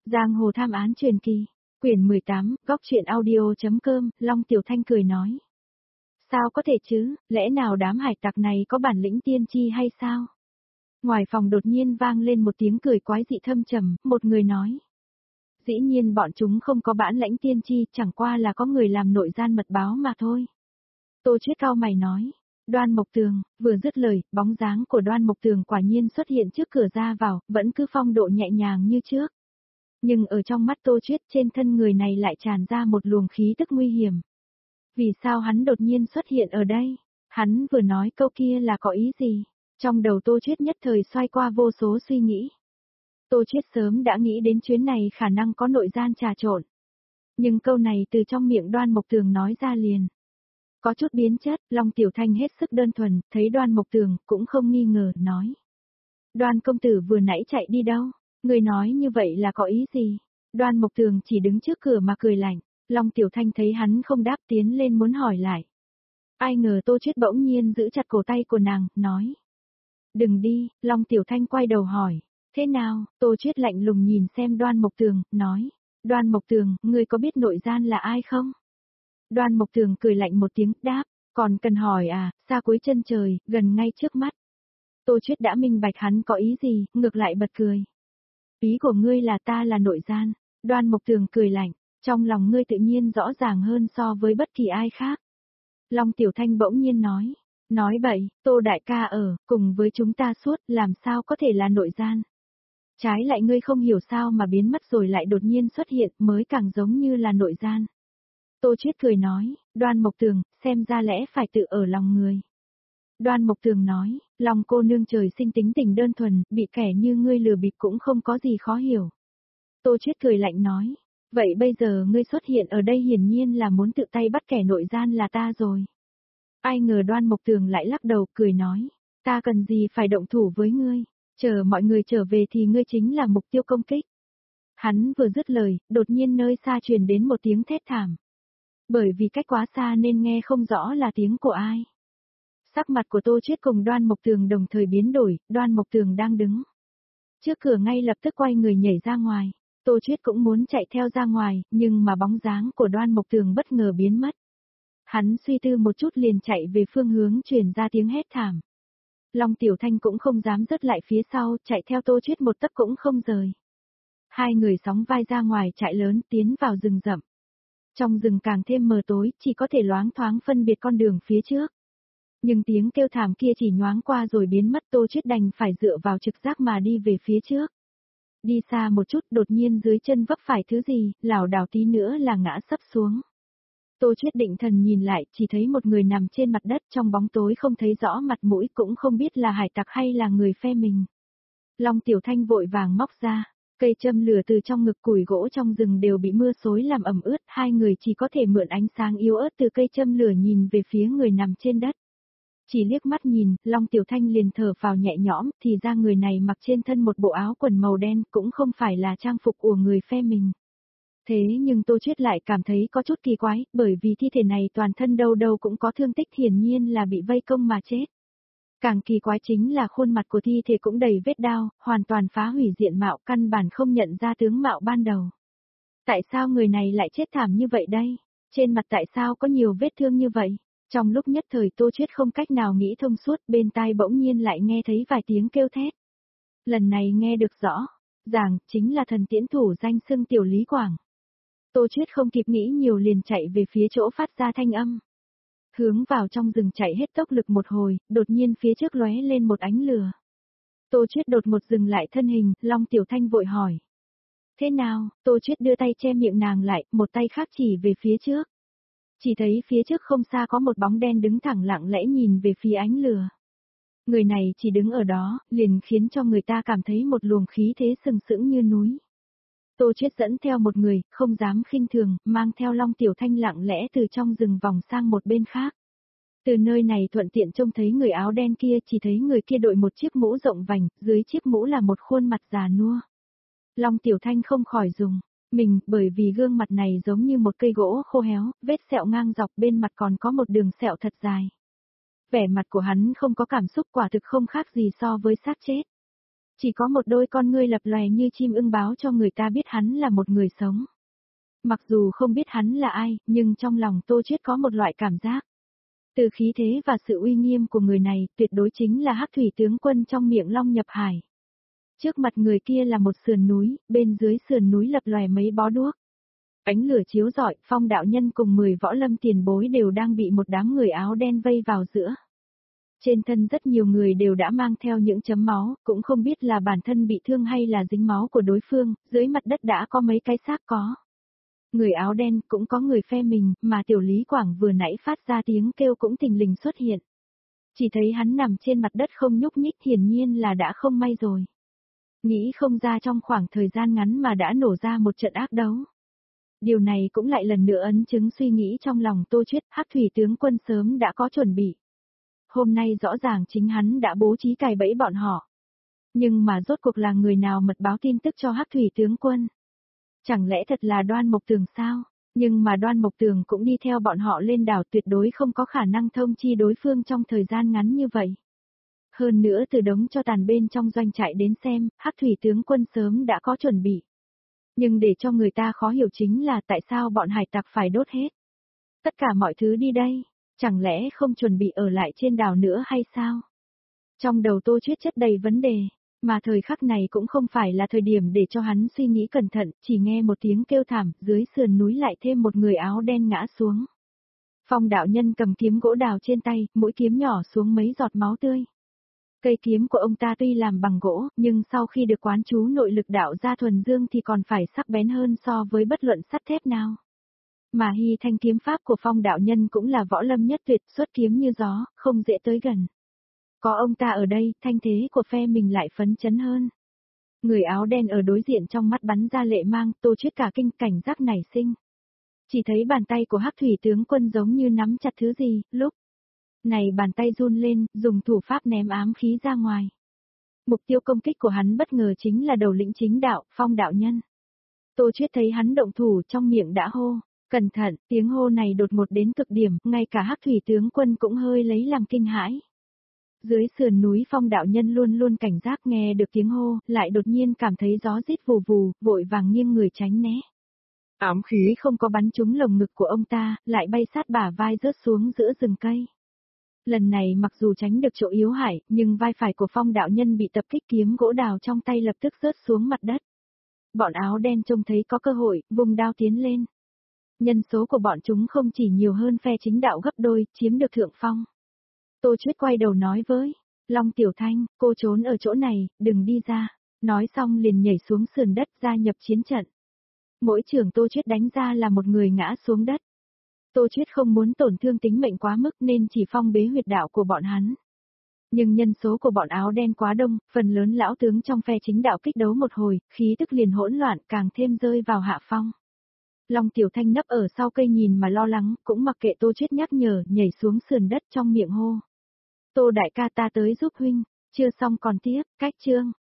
Giang hồ tham án truyền kỳ, quyển 18, góc truyện audio.com, Long Tiểu Thanh cười nói. Sao có thể chứ, lẽ nào đám hải tặc này có bản lĩnh tiên tri hay sao? Ngoài phòng đột nhiên vang lên một tiếng cười quái dị thâm trầm, một người nói. Dĩ nhiên bọn chúng không có bản lãnh tiên tri, chẳng qua là có người làm nội gian mật báo mà thôi. Tô Chuyết cau mày nói. Đoan Mộc Tường, vừa dứt lời, bóng dáng của Đoan Mộc Tường quả nhiên xuất hiện trước cửa ra vào, vẫn cứ phong độ nhẹ nhàng như trước. Nhưng ở trong mắt Tô Chuyết trên thân người này lại tràn ra một luồng khí tức nguy hiểm. Vì sao hắn đột nhiên xuất hiện ở đây? Hắn vừa nói câu kia là có ý gì? Trong đầu Tô Chuyết nhất thời xoay qua vô số suy nghĩ. Tô Chuyết sớm đã nghĩ đến chuyến này khả năng có nội gian trà trộn. Nhưng câu này từ trong miệng Đoan Mộc Tường nói ra liền. Có chút biến chất, Long Tiểu Thanh hết sức đơn thuần, thấy Đoan Mộc Tường cũng không nghi ngờ, nói. Đoan công tử vừa nãy chạy đi đâu? Người nói như vậy là có ý gì? Đoan Mộc Tường chỉ đứng trước cửa mà cười lạnh. Long Tiểu Thanh thấy hắn không đáp tiến lên muốn hỏi lại. Ai ngờ Tô Chuyết bỗng nhiên giữ chặt cổ tay của nàng, nói. Đừng đi, Long Tiểu Thanh quay đầu hỏi. Thế nào? Tô Chuyết lạnh lùng nhìn xem Đoan Mộc Tường, nói. Đoan Mộc Tường, ngươi có biết nội gian là ai không? Đoan Mộc Tường cười lạnh một tiếng, đáp. Còn cần hỏi à, xa cuối chân trời, gần ngay trước mắt. Tô Chuyết đã minh bạch hắn có ý gì, ngược lại bật cười. Ý của ngươi là ta là nội gian. Đoan Mộc Tường cười lạnh. Trong lòng ngươi tự nhiên rõ ràng hơn so với bất kỳ ai khác. Long Tiểu Thanh bỗng nhiên nói. Nói bậy, Tô đại ca ở, cùng với chúng ta suốt, làm sao có thể là nội gian. Trái lại ngươi không hiểu sao mà biến mất rồi lại đột nhiên xuất hiện mới càng giống như là nội gian. Tô Chuyết cười nói, Đoan Mộc Tường, xem ra lẽ phải tự ở lòng người. Đoan Mộc Tường nói, lòng cô nương trời sinh tính tình đơn thuần, bị kẻ như ngươi lừa bịp cũng không có gì khó hiểu. Tô Chuyết cười lạnh nói, vậy bây giờ ngươi xuất hiện ở đây hiển nhiên là muốn tự tay bắt kẻ nội gian là ta rồi. Ai ngờ Đoan Mộc Tường lại lắc đầu cười nói, ta cần gì phải động thủ với ngươi, chờ mọi người trở về thì ngươi chính là mục tiêu công kích. Hắn vừa dứt lời, đột nhiên nơi xa truyền đến một tiếng thét thảm. Bởi vì cách quá xa nên nghe không rõ là tiếng của ai. Sắc mặt của Tô Chuyết cùng Đoan Mộc Tường đồng thời biến đổi, Đoan Mộc Tường đang đứng trước cửa ngay lập tức quay người nhảy ra ngoài. Tô Chuyết cũng muốn chạy theo ra ngoài, nhưng mà bóng dáng của Đoan Mộc Tường bất ngờ biến mất. Hắn suy tư một chút liền chạy về phương hướng truyền ra tiếng hét thảm. Long Tiểu Thanh cũng không dám rớt lại phía sau, chạy theo Tô Chuyết một tấc cũng không rời. Hai người sóng vai ra ngoài chạy lớn tiến vào rừng rậm. Trong rừng càng thêm mờ tối, chỉ có thể loáng thoáng phân biệt con đường phía trước. Nhưng tiếng kêu thảm kia chỉ nhoáng qua rồi biến mất, Tô Chuyết đành phải dựa vào trực giác mà đi về phía trước. Đi xa một chút đột nhiên dưới chân vấp phải thứ gì, lảo đảo tí nữa là ngã sấp xuống. Tô Chuyết định thần nhìn lại, chỉ thấy một người nằm trên mặt đất trong bóng tối không thấy rõ mặt mũi cũng không biết là hải tặc hay là người phe mình. Long Tiểu Thanh vội vàng móc ra, cây châm lửa từ trong ngực củi gỗ trong rừng đều bị mưa xối làm ẩm ướt, hai người chỉ có thể mượn ánh sáng yếu ớt từ cây châm lửa nhìn về phía người nằm trên đất. Chỉ liếc mắt nhìn, Long Tiểu Thanh liền thở phào nhẹ nhõm, thì ra người này mặc trên thân một bộ áo quần màu đen cũng không phải là trang phục của người phe mình. Thế nhưng Tô Chuyết lại cảm thấy có chút kỳ quái, bởi vì thi thể này toàn thân đâu đâu cũng có thương tích hiển nhiên là bị vây công mà chết. Càng kỳ quái chính là khuôn mặt của thi thể cũng đầy vết đao, hoàn toàn phá hủy diện mạo căn bản không nhận ra tướng mạo ban đầu. Tại sao người này lại chết thảm như vậy đây? Trên mặt tại sao có nhiều vết thương như vậy? Trong lúc nhất thời Tô Chuyết không cách nào nghĩ thông suốt, bên tai bỗng nhiên lại nghe thấy vài tiếng kêu thét. Lần này nghe được rõ, ràng chính là thần tiễn thủ danh xưng Tiểu Lý Quảng. Tô Chuyết không kịp nghĩ nhiều liền chạy về phía chỗ phát ra thanh âm. Hướng vào trong rừng chạy hết tốc lực một hồi, đột nhiên phía trước lóe lên một ánh lửa. Tô Chuyết đột một dừng lại thân hình, Long Tiểu Thanh vội hỏi. Thế nào? Tô Chuyết đưa tay che miệng nàng lại, một tay khác chỉ về phía trước. Chỉ thấy phía trước không xa có một bóng đen đứng thẳng lặng lẽ nhìn về phía ánh lửa. Người này chỉ đứng ở đó, liền khiến cho người ta cảm thấy một luồng khí thế sừng sững như núi. Tô Chuyết dẫn theo một người, không dám khinh thường, mang theo Long Tiểu Thanh lặng lẽ từ trong rừng vòng sang một bên khác. Từ nơi này thuận tiện trông thấy người áo đen kia, chỉ thấy người kia đội một chiếc mũ rộng vành, dưới chiếc mũ là một khuôn mặt già nua. Long Tiểu Thanh không khỏi dùng mình, bởi vì gương mặt này giống như một cây gỗ khô héo, vết sẹo ngang dọc bên mặt còn có một đường sẹo thật dài. Vẻ mặt của hắn không có cảm xúc quả thực không khác gì so với xác chết. Chỉ có một đôi con ngươi lập lòe như chim ưng báo cho người ta biết hắn là một người sống. Mặc dù không biết hắn là ai, nhưng trong lòng Tô Chiết có một loại cảm giác. Từ khí thế và sự uy nghiêm của người này, tuyệt đối chính là Hắc Thủy tướng quân trong miệng Long nhập hải. Trước mặt người kia là một sườn núi, bên dưới sườn núi lập lòe mấy bó đuốc. Ánh lửa chiếu rọi, Phong đạo nhân cùng 10 võ lâm tiền bối đều đang bị một đám người áo đen vây vào giữa. Trên thân rất nhiều người đều đã mang theo những chấm máu, cũng không biết là bản thân bị thương hay là dính máu của đối phương, dưới mặt đất đã có mấy cái xác có. Người áo đen cũng có người phe mình, mà Tiểu Lý Quảng vừa nãy phát ra tiếng kêu cũng thình lình xuất hiện. Chỉ thấy hắn nằm trên mặt đất không nhúc nhích, hiển nhiên là đã không may rồi. Nghĩ không ra trong khoảng thời gian ngắn mà đã nổ ra một trận ác đấu. Điều này cũng lại lần nữa ấn chứng suy nghĩ trong lòng Tô Chiết, Hắc Thủy tướng quân sớm đã có chuẩn bị. Hôm nay rõ ràng chính hắn đã bố trí cài bẫy bọn họ. Nhưng mà rốt cuộc là người nào mật báo tin tức cho Hắc Thủy tướng quân? Chẳng lẽ thật là Đoan Mộc Tường sao? Nhưng mà Đoan Mộc Tường cũng đi theo bọn họ lên đảo, tuyệt đối không có khả năng thông chi đối phương trong thời gian ngắn như vậy. Hơn nữa từ đống cho tàn bên trong doanh trại đến xem, Hắc Thủy tướng quân sớm đã có chuẩn bị. Nhưng để cho người ta khó hiểu chính là tại sao bọn hải tặc phải đốt hết. Tất cả mọi thứ đi đây, chẳng lẽ không chuẩn bị ở lại trên đảo nữa hay sao? Trong đầu Tô Chiết chất đầy vấn đề, mà thời khắc này cũng không phải là thời điểm để cho hắn suy nghĩ cẩn thận, chỉ nghe một tiếng kêu thảm, dưới sườn núi lại thêm một người áo đen ngã xuống. Phong đạo nhân cầm kiếm gỗ đào trên tay, mũi kiếm nhỏ xuống mấy giọt máu tươi. Cây kiếm của ông ta tuy làm bằng gỗ, nhưng sau khi được quán chú nội lực đạo ra thuần dương thì còn phải sắc bén hơn so với bất luận sắt thép nào. Mà hy thanh kiếm pháp của Phong đạo nhân cũng là võ lâm nhất tuyệt, xuất kiếm như gió, không dễ tới gần. Có ông ta ở đây, thanh thế của phe mình lại phấn chấn hơn. Người áo đen ở đối diện trong mắt bắn ra lệ mang, Tô Chiết cả kinh, cảnh giác nảy sinh. Chỉ thấy bàn tay của Hắc Thủy tướng quân giống như nắm chặt thứ gì, lúc này bàn tay run lên, dùng thủ pháp ném ám khí ra ngoài. Mục tiêu công kích của hắn bất ngờ chính là đầu lĩnh chính đạo, Phong đạo nhân. Tô Chiết thấy hắn động thủ, trong miệng đã hô, cẩn thận, tiếng hô này đột ngột đến cực điểm, ngay cả Hắc Thủy tướng quân cũng hơi lấy làm kinh hãi. Dưới sườn núi Phong đạo nhân luôn luôn cảnh giác, nghe được tiếng hô, lại đột nhiên cảm thấy gió rít vù vù, vội vàng nghiêng người tránh né. Ám khí không có bắn trúng lồng ngực của ông ta, lại bay sát bả vai rớt xuống giữa rừng cây. Lần này mặc dù tránh được chỗ yếu hại, nhưng vai phải của Phong đạo nhân bị tập kích, kiếm gỗ đào trong tay lập tức rớt xuống mặt đất. Bọn áo đen trông thấy có cơ hội, vùng đao tiến lên. Nhân số của bọn chúng không chỉ nhiều hơn phe chính đạo gấp đôi, chiếm được thượng phong. Tô Chiết quay đầu nói với Long Tiểu Thanh, cô trốn ở chỗ này, đừng đi ra. Nói xong liền nhảy xuống sườn đất gia nhập chiến trận. Mỗi trường Tô Chiết đánh ra là một người ngã xuống đất. Tô Chiết không muốn tổn thương tính mệnh quá mức nên chỉ phong bế huyệt đạo của bọn hắn. Nhưng nhân số của bọn áo đen quá đông, phần lớn lão tướng trong phe chính đạo kích đấu một hồi, khí tức liền hỗn loạn, càng thêm rơi vào hạ phong. Long Tiểu Thanh nấp ở sau cây nhìn mà lo lắng, cũng mặc kệ Tô Chiết nhắc nhở, nhảy xuống sườn đất trong miệng hô. Tô đại ca, ta tới giúp huynh, chưa xong còn tiếp, cách chương.